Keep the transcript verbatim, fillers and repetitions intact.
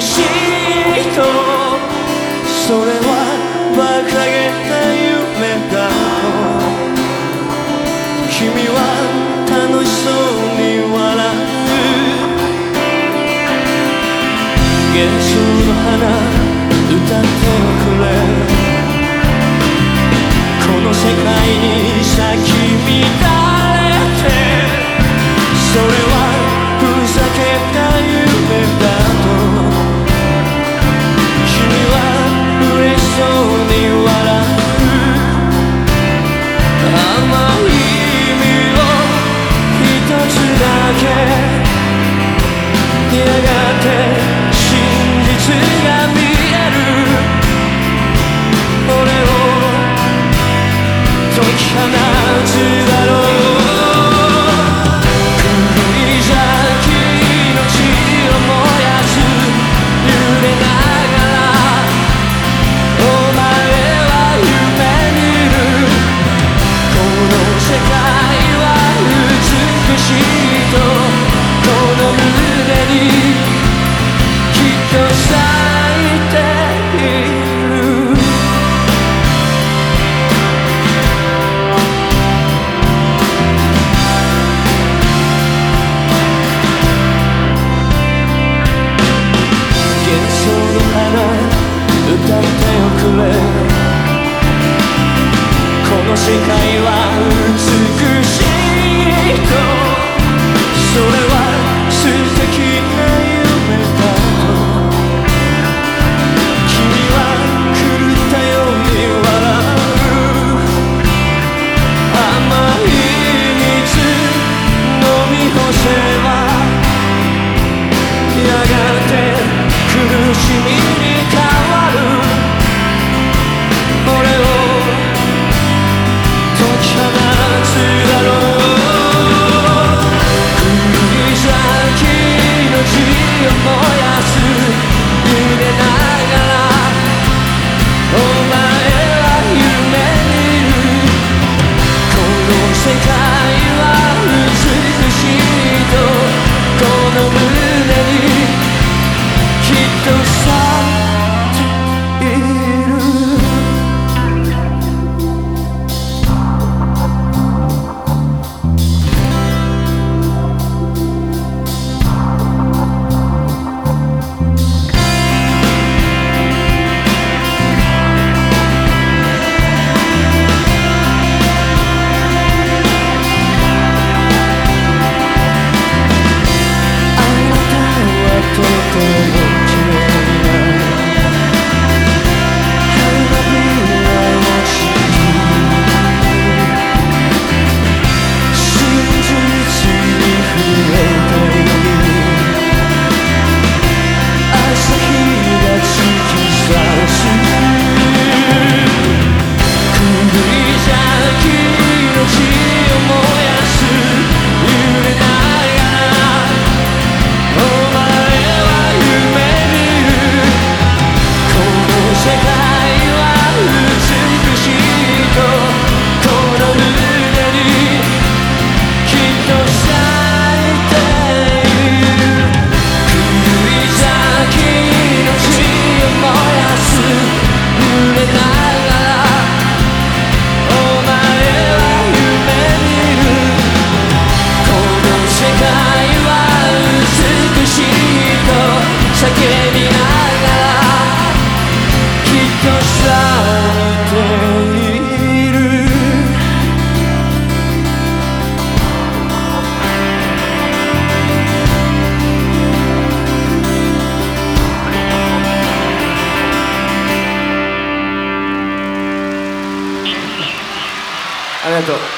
しいと、それは馬鹿げた夢だと。君は楽しそうに笑う。幻想の花歌っておくれ。この世界に咲き乱れて、それはふざけた夢だと。君は嬉しそうに笑う。甘い意味を一つだけ。やがて真実が見える。俺を解き放つだろう。歌っておくれ。この世界は美しいと、それは素敵な夢だと。君は狂ったように笑う。甘い水飲み干せば、やがて苦しみに変わる。 ありがとう。